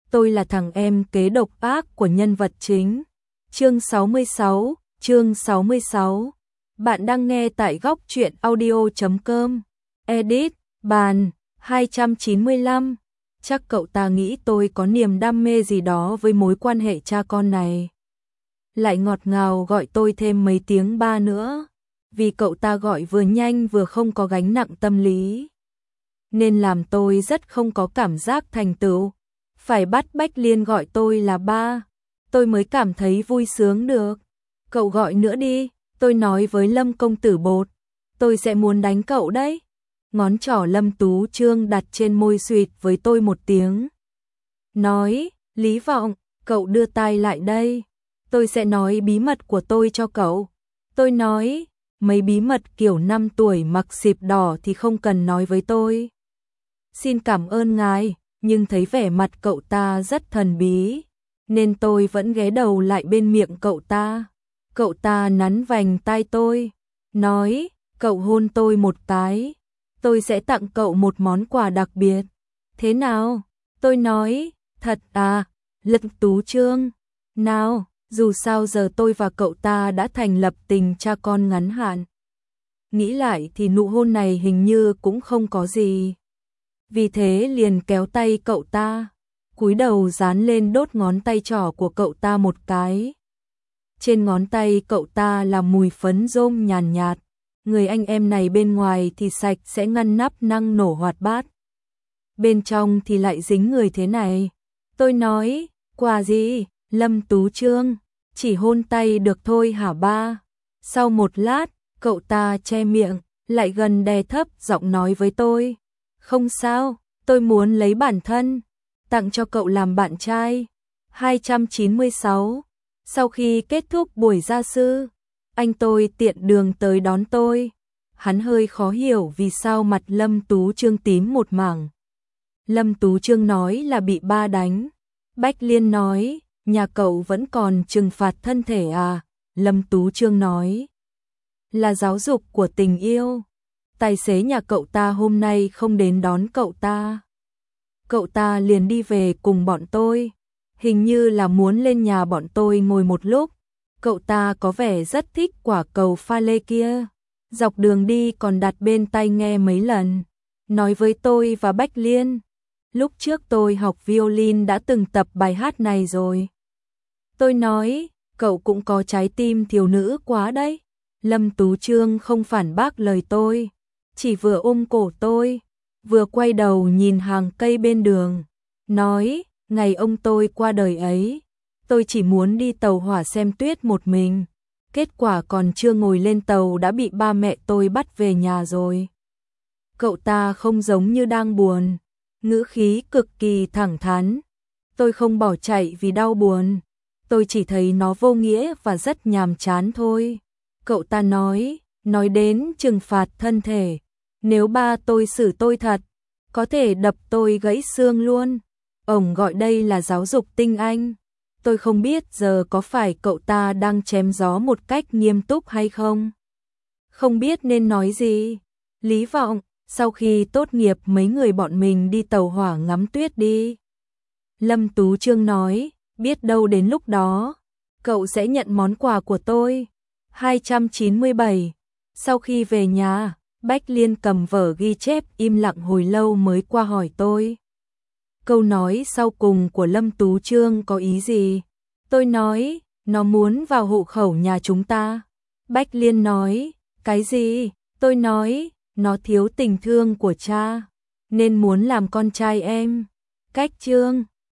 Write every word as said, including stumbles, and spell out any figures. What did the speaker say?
tôi là thằng em kế độc ác của nhân vật chính. Chương sáu mươi sáu, chương sáu mươi sáu. Bạn đang nghe tại góc truyện audio chấm com. Edit, bàn, hai trăm chín mươi lăm. Chắc cậu ta nghĩ tôi có niềm đam mê gì đó với mối quan hệ cha con này. Lại ngọt ngào gọi tôi thêm mấy tiếng ba nữa. Vì cậu ta gọi vừa nhanh vừa không có gánh nặng tâm lý. Nên làm tôi rất không có cảm giác thành tựu. Phải bắt Bách Liên gọi tôi là ba, tôi mới cảm thấy vui sướng được. Cậu gọi nữa đi, tôi nói với Lâm công tử bột, tôi sẽ muốn đánh cậu đấy. Ngón trỏ Lâm Tú Trương đặt trên môi suyệt với tôi một tiếng. Nói, Lý Vọng, cậu đưa tai lại đây, tôi sẽ nói bí mật của tôi cho cậu. Tôi nói, mấy bí mật kiểu năm tuổi mặc xịp đỏ thì không cần nói với tôi. Xin cảm ơn ngài. Nhưng thấy vẻ mặt cậu ta rất thần bí, nên tôi vẫn ghé đầu lại bên miệng cậu ta. Cậu ta nắn vành tai tôi, nói, cậu hôn tôi một cái, tôi sẽ tặng cậu một món quà đặc biệt. Thế nào? Tôi nói, thật à, Lâm Tú Trương. Nào, dù sao giờ tôi và cậu ta đã thành lập tình cha con ngắn hạn. Nghĩ lại thì nụ hôn này hình như cũng không có gì. Vì thế liền kéo tay cậu ta, cúi đầu dán lên đốt ngón tay trỏ của cậu ta một cái. Trên ngón tay cậu ta là mùi phấn rôm nhàn nhạt, người anh em này bên ngoài thì sạch sẽ ngăn nắp năng nổ hoạt bát. Bên trong thì lại dính người thế này. Tôi nói, quà gì, Lâm Tú Trương, chỉ hôn tay được thôi hả ba? Sau một lát, cậu ta che miệng, lại gần đè thấp giọng nói với tôi. Không sao, tôi muốn lấy bản thân, tặng cho cậu làm bạn trai. hai trăm chín mươi sáu. Sau khi kết thúc buổi gia sư, anh tôi tiện đường tới đón tôi. Hắn hơi khó hiểu vì sao mặt Lâm Tú Trương tím một mảng. Lâm Tú Trương nói là bị ba đánh. Bách Liên nói, nhà cậu vẫn còn trừng phạt thân thể à? Lâm Tú Trương nói, là giáo dục của tình yêu. Tài xế nhà cậu ta hôm nay không đến đón cậu ta. Cậu ta liền đi về cùng bọn tôi. Hình như là muốn lên nhà bọn tôi ngồi một lúc. Cậu ta có vẻ rất thích quả cầu pha lê kia. Dọc đường đi còn đặt bên tai nghe mấy lần. Nói với tôi và Bách Liên. Lúc trước tôi học violin đã từng tập bài hát này rồi. Tôi nói, cậu cũng có trái tim thiếu nữ quá đấy. Lâm Tú Trương không phản bác lời tôi. Chỉ vừa ôm cổ tôi, vừa quay đầu nhìn hàng cây bên đường, nói, ngày ông tôi qua đời ấy, tôi chỉ muốn đi tàu hỏa xem tuyết một mình, kết quả còn chưa ngồi lên tàu đã bị ba mẹ tôi bắt về nhà rồi. Cậu ta không giống như đang buồn, ngữ khí cực kỳ thẳng thắn. Tôi không bỏ chạy vì đau buồn, tôi chỉ thấy nó vô nghĩa và rất nhàm chán thôi. Cậu ta nói, nói đến trừng phạt thân thể. Nếu ba tôi xử tôi thật, có thể đập tôi gãy xương luôn. Ông gọi đây là giáo dục tinh anh. Tôi không biết giờ có phải cậu ta đang chém gió một cách nghiêm túc hay không. Không biết nên nói gì. Lý Vọng, sau khi tốt nghiệp mấy người bọn mình đi tàu hỏa ngắm tuyết đi. Lâm Tú Trương nói, biết đâu đến lúc đó, cậu sẽ nhận món quà của tôi. hai trăm chín mươi bảy. Sau khi về nhà, Bách Liên cầm vở ghi chép im lặng hồi lâu mới qua hỏi tôi. Câu nói sau cùng của Lâm Tú Trương có ý gì? Tôi nói, nó muốn vào hộ khẩu nhà chúng ta. Bách Liên nói, cái gì? Tôi nói, nó thiếu tình thương của cha, nên muốn làm con trai em. Cách chương